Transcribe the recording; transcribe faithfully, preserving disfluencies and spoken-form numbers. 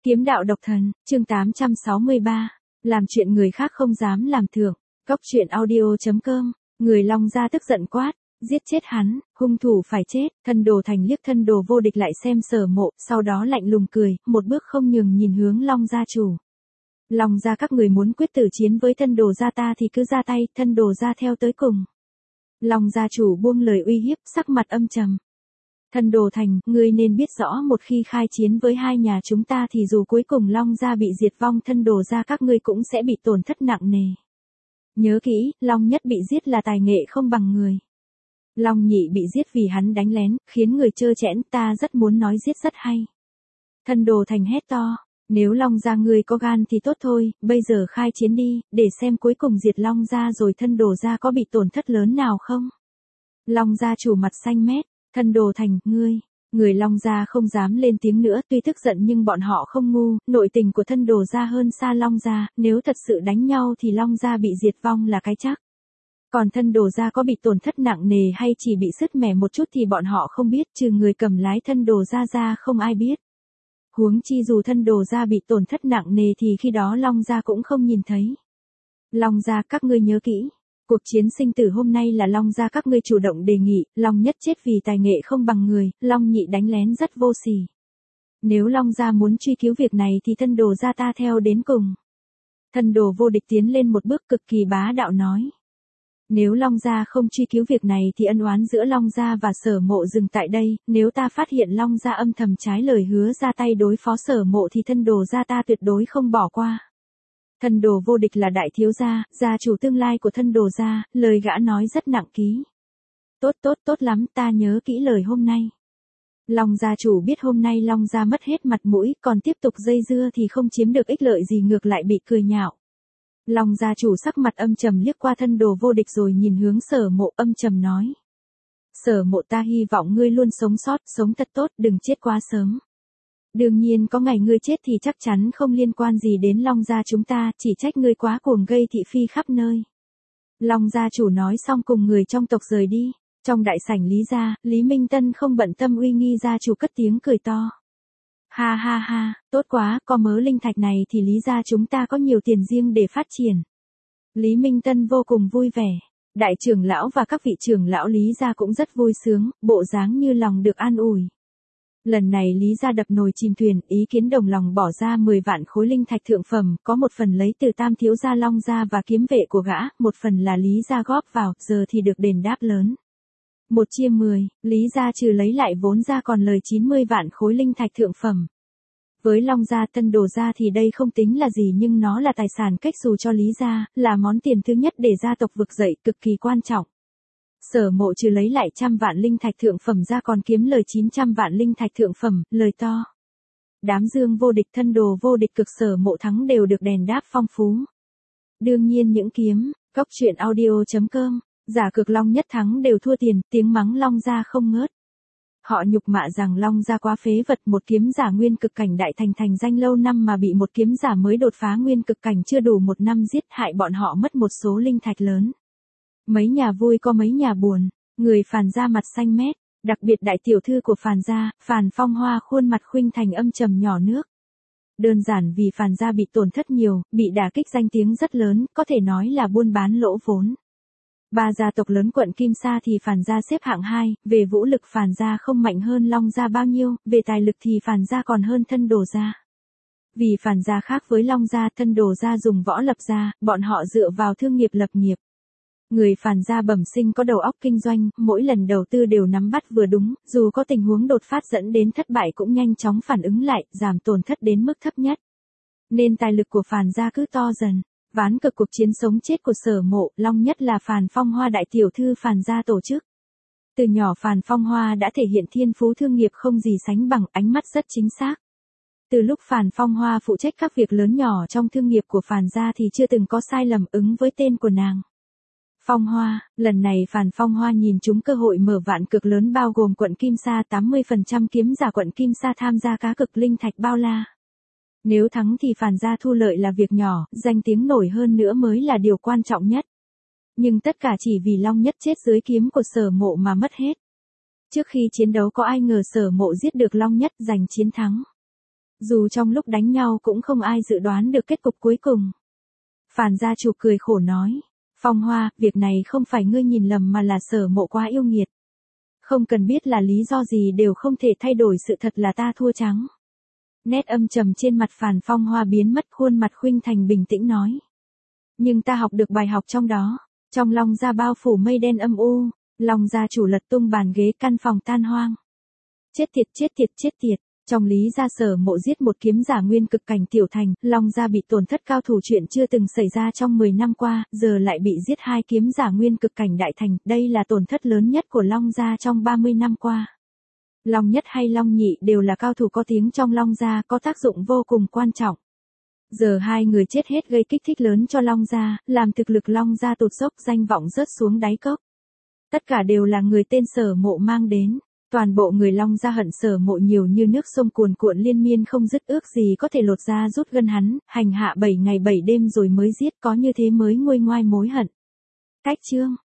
Kiếm đạo độc thần, chương tám trăm sáu mươi ba. Làm chuyện người khác không dám làm thưởng. Cốc truyện audio.com. Người Long gia tức giận quát. Giết chết hắn, hung thủ phải chết. Thân Đồ Thành liếc Thân Đồ Vô Địch lại xem Sở Mộ, sau đó lạnh lùng cười, một bước không nhường nhìn hướng Long gia chủ. Long gia các người muốn quyết tử chiến với Thân Đồ gia ta thì cứ ra tay, Thân Đồ gia theo tới cùng. Long gia chủ buông lời uy hiếp, sắc mặt âm trầm. Thân Đồ Thành, ngươi nên biết rõ một khi khai chiến với hai nhà chúng ta thì dù cuối cùng Long gia bị diệt vong, Thân Đồ gia các ngươi cũng sẽ bị tổn thất nặng nề. Nhớ kỹ, Long nhất bị giết là tài nghệ không bằng người. Long nhị bị giết vì hắn đánh lén, khiến người trơ trẽn, ta rất muốn nói giết rất hay. Thân Đồ Thành hét to, nếu Long gia ngươi có gan thì tốt thôi, bây giờ khai chiến đi, để xem cuối cùng diệt Long gia rồi Thân Đồ gia có bị tổn thất lớn nào không. Long gia chủ mặt xanh mét. Thân Đồ Thành, ngươi, người Long gia không dám lên tiếng nữa, tuy tức giận nhưng bọn họ không ngu, nội tình của Thân Đồ gia hơn xa Long gia, nếu thật sự đánh nhau thì Long gia bị diệt vong là cái chắc. Còn Thân Đồ gia có bị tổn thất nặng nề hay chỉ bị sứt mẻ một chút thì bọn họ không biết, trừ người cầm lái Thân Đồ gia ra không ai biết. Huống chi dù Thân Đồ gia bị tổn thất nặng nề thì khi đó Long gia cũng không nhìn thấy. Long gia, các ngươi nhớ kỹ. Cuộc chiến sinh tử hôm nay là Long gia các ngươi chủ động đề nghị, Long nhất chết vì tài nghệ không bằng người, Long nhị đánh lén rất vô sỉ. Nếu Long gia muốn truy cứu việc này thì Thân Đồ gia ta theo đến cùng. Thân Đồ Vô Địch tiến lên một bước cực kỳ bá đạo nói. Nếu Long gia không truy cứu việc này thì ân oán giữa Long gia và Sở Mộ dừng tại đây, nếu ta phát hiện Long gia âm thầm trái lời hứa ra tay đối phó Sở Mộ thì Thân Đồ gia ta tuyệt đối không bỏ qua. Thân Đồ Vô Địch là đại thiếu gia, gia chủ tương lai của Thân Đồ gia, lời gã nói rất nặng ký. Tốt tốt tốt lắm, ta nhớ kỹ lời hôm nay. Long gia chủ biết hôm nay Long gia mất hết mặt mũi, còn tiếp tục dây dưa thì không chiếm được ích lợi gì, ngược lại bị cười nhạo. Long gia chủ sắc mặt âm trầm liếc qua Thân Đồ Vô Địch rồi nhìn hướng Sở Mộ, âm trầm nói. Sở Mộ, ta hy vọng ngươi luôn sống sót, sống thật tốt, đừng chết quá sớm. Đương nhiên có ngày ngươi chết thì chắc chắn không liên quan gì đến Long gia chúng ta, chỉ trách ngươi quá cuồng gây thị phi khắp nơi. Long gia chủ nói xong cùng người trong tộc rời đi. Trong đại sảnh Lý gia, Lý Minh Tân không bận tâm uy nghi gia chủ cất tiếng cười to. Ha ha ha, tốt quá, có mớ linh thạch này thì Lý gia chúng ta có nhiều tiền riêng để phát triển. Lý Minh Tân vô cùng vui vẻ. Đại trưởng lão và các vị trưởng lão Lý gia cũng rất vui sướng, bộ dáng như lòng được an ủi. Lần này Lý gia đập nồi chìm thuyền, ý kiến đồng lòng bỏ ra mười vạn khối linh thạch thượng phẩm, có một phần lấy từ Tam thiếu gia Long gia và kiếm vệ của gã, một phần là Lý gia góp vào, giờ thì được đền đáp lớn. Một chia mười, Lý gia trừ lấy lại vốn ra còn lời chín mươi vạn khối linh thạch thượng phẩm. Với Long gia, Thân Đồ gia thì đây không tính là gì nhưng nó là tài sản cách xù cho Lý gia, là món tiền thứ nhất để gia tộc vực dậy, cực kỳ quan trọng. Sở Mộ trừ lấy lại trăm vạn linh thạch thượng phẩm ra còn kiếm lời chín trăm vạn linh thạch thượng phẩm, lời to. Đám Dương Vô Địch, Thân Đồ Vô Địch cực Sở Mộ thắng đều được đền đáp phong phú. Đương nhiên những kiếm, cốc truyện audio.com, giả cược Long nhất thắng đều thua tiền, tiếng mắng Long gia không ngớt. Họ nhục mạ rằng Long gia quá phế vật, một kiếm giả nguyên cực cảnh đại thành thành danh lâu năm mà bị một kiếm giả mới đột phá nguyên cực cảnh chưa đủ một năm giết, hại bọn họ mất một số linh thạch lớn. Mấy nhà vui có mấy nhà buồn, người Phàn gia mặt xanh mét, đặc biệt đại tiểu thư của Phàn gia, Phàn Phong Hoa khuôn mặt khuynh thành âm trầm nhỏ nước. Đơn giản vì Phàn gia bị tổn thất nhiều, bị đả kích danh tiếng rất lớn, có thể nói là buôn bán lỗ vốn. Ba gia tộc lớn quận Kim Sa thì Phàn gia xếp hạng hai, về vũ lực Phàn gia không mạnh hơn Long gia bao nhiêu, về tài lực thì Phàn gia còn hơn Thân Đồ gia. Vì Phàn gia khác với Long gia, Thân Đồ gia dùng võ lập gia, bọn họ dựa vào thương nghiệp lập nghiệp. Người Phàn gia bẩm sinh có đầu óc kinh doanh, mỗi lần đầu tư đều nắm bắt vừa đúng, dù có tình huống đột phát dẫn đến thất bại cũng nhanh chóng phản ứng lại, giảm tổn thất đến mức thấp nhất. Nên tài lực của Phàn gia cứ to dần. Ván cực cuộc chiến sống chết của Sở Mộ, Long nhất là Phàn Phong Hoa đại tiểu thư Phàn gia tổ chức. Từ nhỏ Phàn Phong Hoa đã thể hiện thiên phú thương nghiệp không gì sánh bằng, ánh mắt rất chính xác. Từ lúc Phàn Phong Hoa phụ trách các việc lớn nhỏ trong thương nghiệp của Phàn gia thì chưa từng có sai lầm ứng với tên của nàng. Phong Hoa, lần này Phàn Phong Hoa nhìn trúng cơ hội mở vạn cực lớn bao gồm quận Kim Sa, tám mươi phần trăm kiếm giả quận Kim Sa tham gia cá cực linh thạch bao la. Nếu thắng thì Phàn gia thu lợi là việc nhỏ, danh tiếng nổi hơn nữa mới là điều quan trọng nhất. Nhưng tất cả chỉ vì Long nhất chết dưới kiếm của Sở Mộ mà mất hết. Trước khi chiến đấu có ai ngờ Sở Mộ giết được Long nhất giành chiến thắng. Dù trong lúc đánh nhau cũng không ai dự đoán được kết cục cuối cùng. Phàn gia chủ cười khổ nói. Phong Hoa, việc này không phải ngươi nhìn lầm mà là Sở Mộ quá yêu nghiệt. Không cần biết là lý do gì đều không thể thay đổi sự thật là ta thua trắng. Nét âm trầm trên mặt Phàn Phong Hoa biến mất, khuôn mặt khuynh thành bình tĩnh nói. Nhưng ta học được bài học trong đó. Trong Long gia bao phủ mây đen âm u, Long gia chủ lật tung bàn ghế, căn phòng tan hoang. Chết tiệt, chết tiệt, chết tiệt. Trong Lý gia Sở Mộ giết một kiếm giả nguyên cực cảnh tiểu thành, Long gia bị tổn thất cao thủ chuyện chưa từng xảy ra trong mười năm qua, giờ lại bị giết hai kiếm giả nguyên cực cảnh đại thành, đây là tổn thất lớn nhất của Long gia trong ba mươi năm qua. Long nhất hay Long nhị đều là cao thủ có tiếng trong Long gia, có tác dụng vô cùng quan trọng. Giờ hai người chết hết gây kích thích lớn cho Long gia, làm thực lực Long gia tụt dốc, danh vọng rớt xuống đáy cốc. Tất cả đều là người tên Sở Mộ mang đến. Toàn bộ người Long gia hận Sở Mộ nhiều như nước sông cuồn cuộn liên miên không dứt, ước gì có thể lột da rút gân hắn, hành hạ bảy ngày bảy đêm rồi mới giết, có như thế mới nguôi ngoai mối hận. Cách chương